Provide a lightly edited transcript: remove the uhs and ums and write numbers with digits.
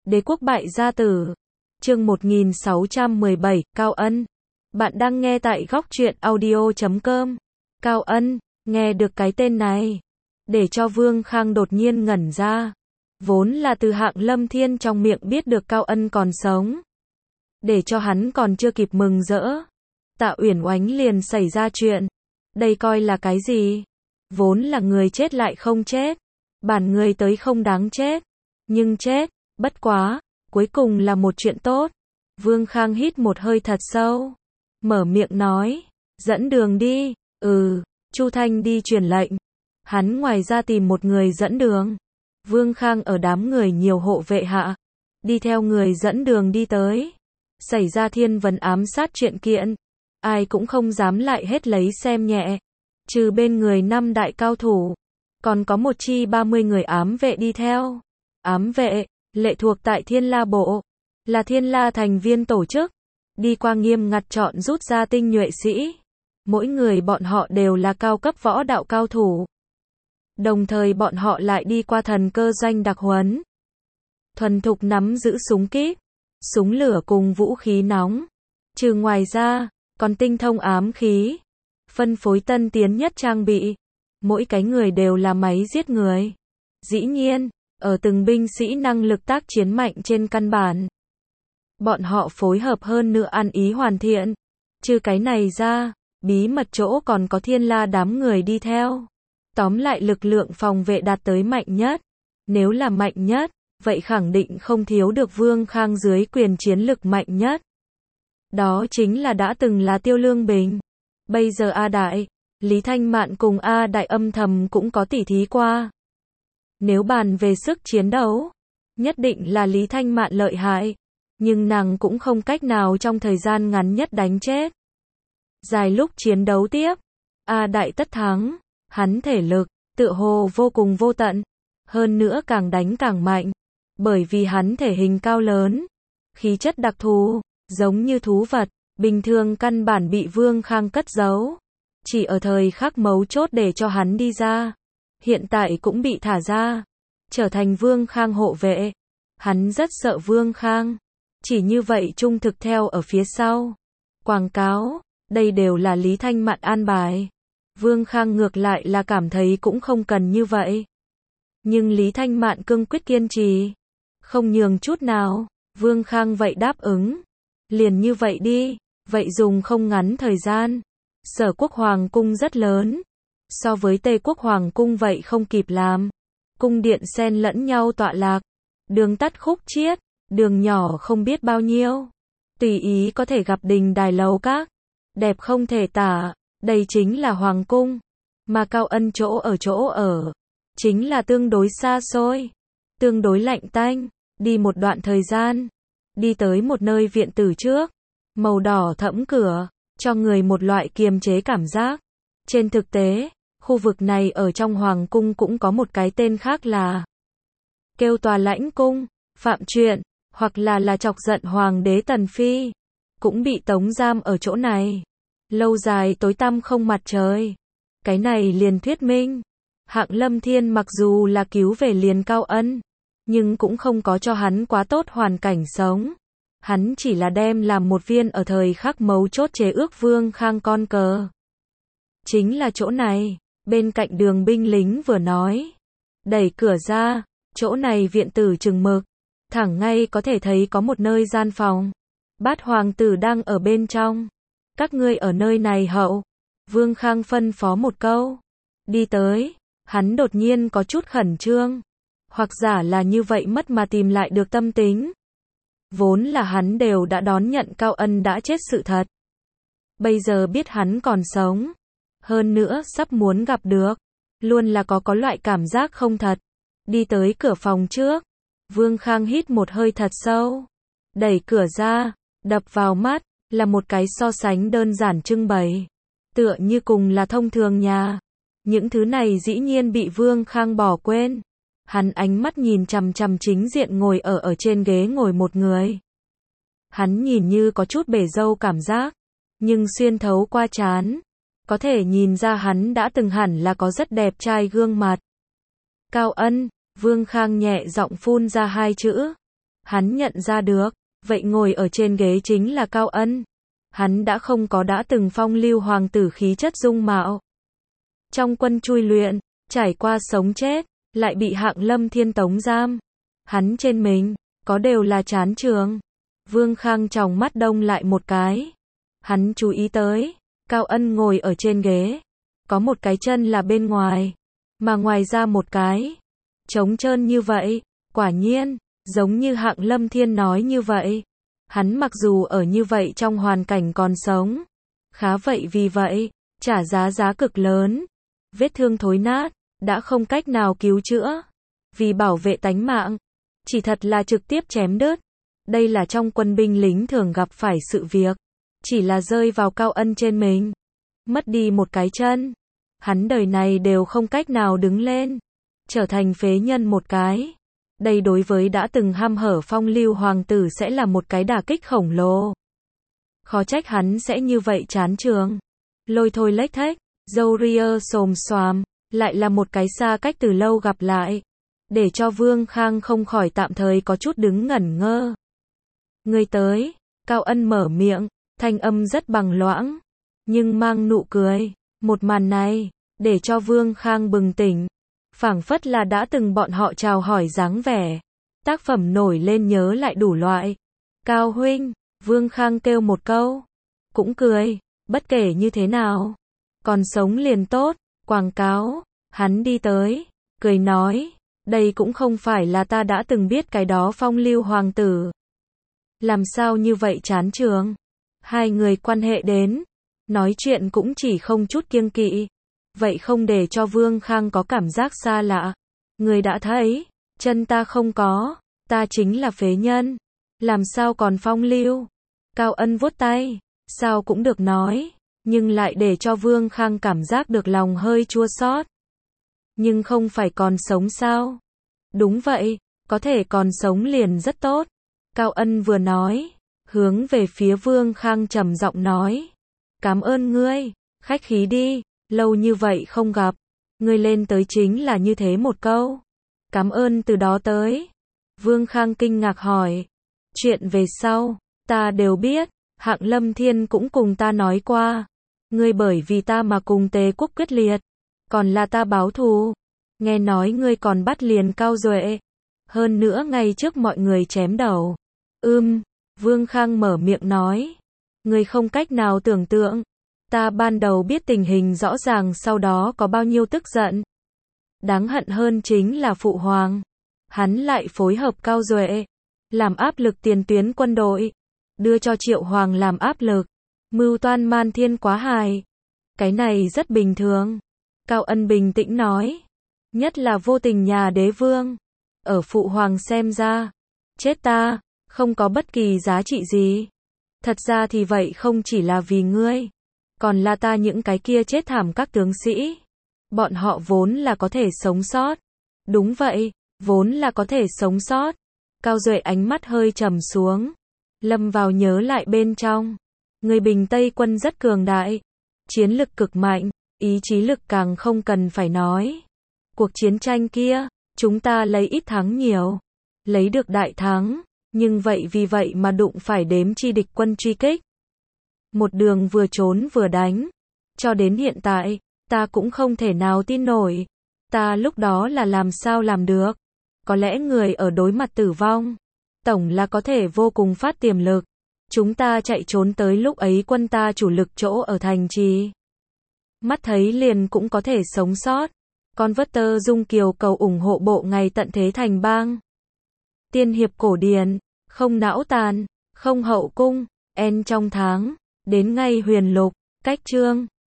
Đế quốc bại gia tử. Chương 1617, Cao Ân. Bạn đang nghe tại góc truyện audio.com. Cao Ân, nghe được cái tên này, để cho Vương Khang đột nhiên ngẩn ra. Vốn là từ Hạng Lâm Thiên trong miệng biết được Cao Ân còn sống. Để cho hắn còn chưa kịp mừng rỡ, Tạ Uyển Oánh liền xảy ra chuyện. Đây coi là cái gì? Vốn là người chết lại không chết. Bản người tới không đáng chết. Nhưng chết, bất quá, cuối cùng là một chuyện tốt. Vương Khang hít một hơi thật sâu. Mở miệng nói, dẫn đường đi. Chu Thanh đi truyền lệnh. Hắn ngoài ra tìm một người dẫn đường. Vương Khang ở đám người nhiều hộ vệ hạ, đi theo người dẫn đường đi tới. Xảy ra thiên vấn ám sát chuyện kiện, ai cũng không dám lại hết lấy xem nhẹ. Trừ bên người 5 đại cao thủ, còn có một chi 30 người ám vệ đi theo. Ám vệ, lệ thuộc tại Thiên La Bộ, là Thiên La thành viên tổ chức, đi qua nghiêm ngặt chọn rút ra tinh nhuệ sĩ. Mỗi người bọn họ đều là cao cấp võ đạo cao thủ. Đồng thời bọn họ lại đi qua thần cơ doanh đặc huấn. Thuần thục nắm giữ súng kíp, súng lửa cùng vũ khí nóng. Trừ ngoài ra, còn tinh thông ám khí, phân phối tân tiến nhất trang bị. Mỗi cái người đều là máy giết người. Dĩ nhiên, ở từng binh sĩ năng lực tác chiến mạnh trên căn bản, bọn họ phối hợp hơn nữa ăn ý hoàn thiện. Trừ cái này ra, bí mật chỗ còn có Thiên La đám người đi theo. Tóm lại lực lượng phòng vệ đạt tới mạnh nhất. Nếu là mạnh nhất, vậy khẳng định không thiếu được Vương Khang dưới quyền chiến lực mạnh nhất. Đó chính là đã từng là Tiêu Lương Bình. Bây giờ A Đại, Lý Thanh Mạn cùng A Đại âm thầm cũng có tỉ thí qua. Nếu bàn về sức chiến đấu, nhất định là Lý Thanh Mạn lợi hại. Nhưng nàng cũng không cách nào trong thời gian ngắn nhất đánh chết. Dài lúc chiến đấu tiếp, A Đại tất thắng. Hắn thể lực, tựa hồ vô cùng vô tận. Hơn nữa càng đánh càng mạnh. Bởi vì hắn thể hình cao lớn, khí chất đặc thù, giống như thú vật, bình thường căn bản bị Vương Khang cất giấu. Chỉ ở thời khắc mấu chốt để cho hắn đi ra. Hiện tại cũng bị thả ra, trở thành Vương Khang hộ vệ. Hắn rất sợ Vương Khang. Chỉ như vậy trung thực theo ở phía sau. Quảng cáo, đây đều là Lý Thanh Mạn an bài. Vương Khang ngược lại là cảm thấy cũng không cần như vậy. Nhưng Lý Thanh Mạn cương quyết kiên trì, không nhường chút nào. Vương Khang vậy đáp ứng. Liền như vậy đi. Vậy dùng không ngắn thời gian. Sở Quốc Hoàng cung rất lớn. So với Tây Quốc Hoàng cung vậy không kịp làm. Cung điện xen lẫn nhau tọa lạc. Đường tắt khúc chiết. Đường nhỏ không biết bao nhiêu. Tùy ý có thể gặp đình đài lầu các. Đẹp không thể tả. Đây chính là Hoàng cung. Mà Cao Ân chỗ ở chính là tương đối xa xôi, tương đối lạnh tanh. Đi một đoạn thời gian, đi tới một nơi viện tử trước. Màu đỏ thẫm cửa, cho người một loại kiềm chế cảm giác. Trên thực tế, khu vực này ở trong Hoàng cung cũng có một cái tên khác là Kêu Tòa Lãnh Cung. Phạm chuyện, hoặc là chọc giận Hoàng đế Tần Phi, cũng bị tống giam ở chỗ này. Lâu dài tối tăm không mặt trời. Cái này liền thuyết minh, Hạng Lâm Thiên mặc dù là cứu về liền Cao Ân, nhưng cũng không có cho hắn quá tốt hoàn cảnh sống. Hắn chỉ là đem làm một viên ở thời khắc mấu chốt chế ước Vương Khang con cờ. Chính là chỗ này, bên cạnh đường binh lính vừa nói. Đẩy cửa ra, chỗ này viện tử chừng mực. Thẳng ngay có thể thấy có một nơi gian phòng. Bát hoàng tử đang ở bên trong. Các ngươi ở nơi này hậu. Vương Khang phân phó một câu. Đi tới, hắn đột nhiên có chút khẩn trương. Hoặc giả là như vậy mất mà tìm lại được tâm tính. Vốn là hắn đều đã đón nhận Cao Ân đã chết sự thật. Bây giờ biết hắn còn sống. Hơn nữa sắp muốn gặp được. Luôn là có loại cảm giác không thật. Đi tới cửa phòng trước. Vương Khang hít một hơi thật sâu. Đẩy cửa ra, đập vào mắt là một cái so sánh đơn giản trưng bày. Tựa như cùng là thông thường nhà. Những thứ này dĩ nhiên bị Vương Khang bỏ quên. Hắn ánh mắt nhìn chằm chằm chính diện ngồi ở trên ghế ngồi một người. Hắn nhìn như có chút bể râu cảm giác, nhưng xuyên thấu qua trán, có thể nhìn ra hắn đã từng hẳn là có rất đẹp trai gương mặt. Cao Ân, Vương Khang nhẹ giọng phun ra hai chữ. Hắn nhận ra được, vậy ngồi ở trên ghế chính là Cao Ân. Hắn đã không có đã từng phong lưu hoàng tử khí chất dung mạo. Trong quân chui luyện, trải qua sống chết, lại bị Hạng Lâm Thiên tống giam. Hắn trên mình, có đều là chán trường. Vương Khang tròng mắt đông lại một cái. Hắn chú ý tới, Cao Ân ngồi ở trên ghế. Có một cái chân là bên ngoài, mà ngoài ra một cái. Trống trơn như vậy, quả nhiên, giống như Hạng Lâm Thiên nói như vậy. Hắn mặc dù ở như vậy trong hoàn cảnh còn sống. Khá vậy vì vậy, trả giá cực lớn. Vết thương thối nát, đã không cách nào cứu chữa. Vì bảo vệ tánh mạng, chỉ thật là trực tiếp chém đứt. Đây là trong quân binh lính thường gặp phải sự việc. Chỉ là rơi vào Cao Ân trên mình. Mất đi một cái chân. Hắn đời này đều không cách nào đứng lên. Trở thành phế nhân một cái. Đây đối với đã từng ham hở phong lưu hoàng tử sẽ là một cái đả kích khổng lồ. Khó trách hắn sẽ như vậy chán trường. Lôi thôi lếch thếch, râu ria xồm xoàm, lại là một cái xa cách từ lâu gặp lại. Để cho Vương Khang không khỏi tạm thời có chút đứng ngẩn ngơ. Người tới, Cao Ân mở miệng, thanh âm rất bằng loãng, nhưng mang nụ cười. Một màn này, để cho Vương Khang bừng tỉnh. Phảng phất là đã từng bọn họ chào hỏi dáng vẻ. Tác phẩm nổi lên nhớ lại đủ loại. Cao huynh, Vương Khang kêu một câu. Cũng cười, bất kể như thế nào. Còn sống liền tốt, quảng cáo. Hắn đi tới, cười nói. Đây cũng không phải là ta đã từng biết cái đó phong lưu hoàng tử. Làm sao như vậy chán trường. Hai người quan hệ đến. Nói chuyện cũng chỉ không chút kiêng kỵ. Vậy không để cho Vương Khang có cảm giác xa lạ. Người đã thấy, chân ta không có, ta chính là phế nhân. Làm sao còn phong lưu? Cao Ân vuốt tay, sao cũng được nói, nhưng lại để cho Vương Khang cảm giác được lòng hơi chua xót. Nhưng không phải còn sống sao? Đúng vậy, có thể còn sống liền rất tốt. Cao Ân vừa nói, hướng về phía Vương Khang trầm giọng nói. Cảm ơn ngươi, khách khí đi. Lâu như vậy không gặp, ngươi lên tới chính là như thế một câu. Cảm ơn từ đó tới. Vương Khang kinh ngạc hỏi. Chuyện về sau, ta đều biết, Hạng Lâm Thiên cũng cùng ta nói qua. Ngươi bởi vì ta mà cùng Tề Quốc quyết liệt, còn là ta báo thù. Nghe nói ngươi còn bắt liền Cao Duệ. Hơn nữa ngày trước mọi người chém đầu. Vương Khang mở miệng nói. Ngươi không cách nào tưởng tượng. Ta ban đầu biết tình hình rõ ràng sau đó có bao nhiêu tức giận. Đáng hận hơn chính là Phụ Hoàng. Hắn lại phối hợp Cao Duệ. Làm áp lực tiền tuyến quân đội. Đưa cho Triệu Hoàng làm áp lực. Mưu toan man thiên quá hài. Cái này rất bình thường. Cao Ân bình tĩnh nói. Nhất là vô tình nhà đế vương. Ở Phụ Hoàng xem ra. Chết ta, không có bất kỳ giá trị gì. Thật ra thì vậy không chỉ là vì ngươi. Còn là ta những cái kia chết thảm các tướng sĩ. Bọn họ vốn là có thể sống sót. Đúng vậy, vốn là có thể sống sót. Cao Duệ ánh mắt hơi trầm xuống. Lâm vào nhớ lại bên trong. Người Bình Tây quân rất cường đại. Chiến lực cực mạnh, ý chí lực càng không cần phải nói. Cuộc chiến tranh kia, chúng ta lấy ít thắng nhiều. Lấy được đại thắng. Nhưng vậy vì vậy mà đụng phải đếm chi địch quân truy kích. Một đường vừa trốn vừa đánh. Cho đến hiện tại, ta cũng không thể nào tin nổi. Ta lúc đó là làm sao làm được. Có lẽ người ở đối mặt tử vong. Tổng là có thể vô cùng phát tiềm lực. Chúng ta chạy trốn tới lúc ấy quân ta chủ lực chỗ ở thành trì. Mắt thấy liền cũng có thể sống sót. Con vất tơ Dung Kiều cầu ủng hộ bộ ngày tận thế thành bang. Tiên hiệp cổ điển, không não tàn, không hậu cung, en trong tháng. Đến ngay huyền lục, cách chương.